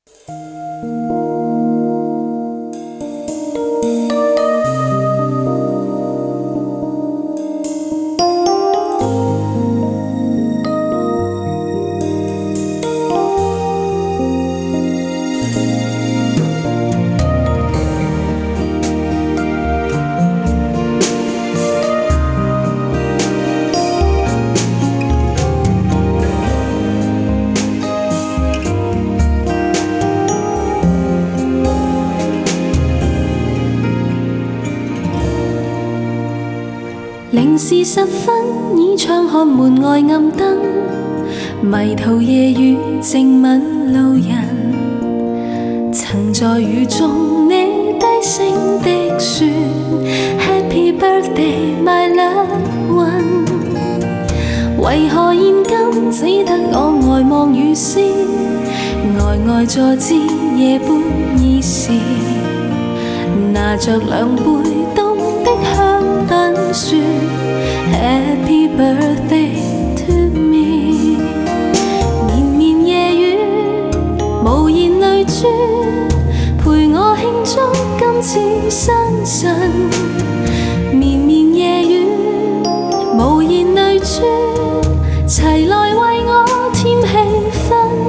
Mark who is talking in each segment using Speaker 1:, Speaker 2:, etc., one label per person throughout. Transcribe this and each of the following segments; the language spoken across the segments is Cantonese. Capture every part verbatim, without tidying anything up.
Speaker 1: 零時十分，倚窗看門外暗燈，迷途夜雨靜吻路人。曾在雨中你低聲的說 Happy birthday my loved one， 為何現今只得我呆望雨絲，呆呆坐至夜半二時，拿着兩杯凍的香檳說 Happy birthday to me， 綿綿夜雨無言淚珠，陪我慶祝今次生辰。綿綿夜雨無言淚珠，齊來為我添氣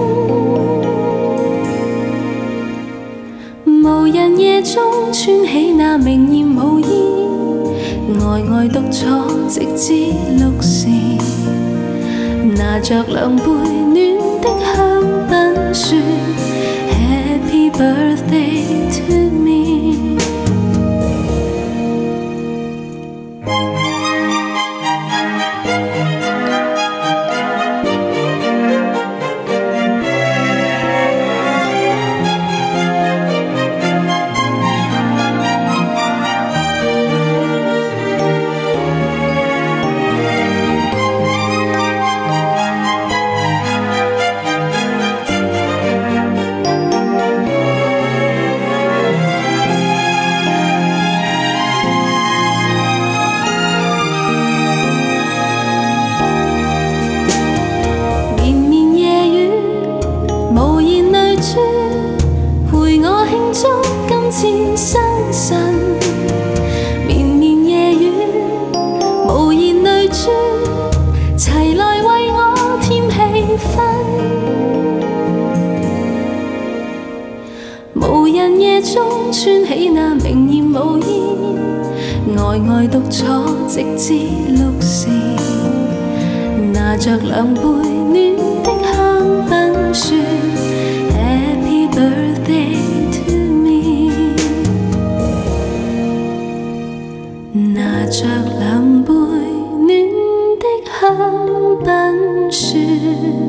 Speaker 1: 氛。無人夜中穿起那明豔舞衣，呆呆獨坐直至六時，拿着兩杯暖的香檳說 Happy birthday to me。 無言淚珠，陪我慶祝今次生辰。綿綿夜雨，無言淚珠，齊來為我添氣氛。無人夜中穿起那明豔舞衣，呆呆獨坐直至六時，拿着兩杯暖的香檳說 Happy birthday to me， 拿着兩杯暖的香檳說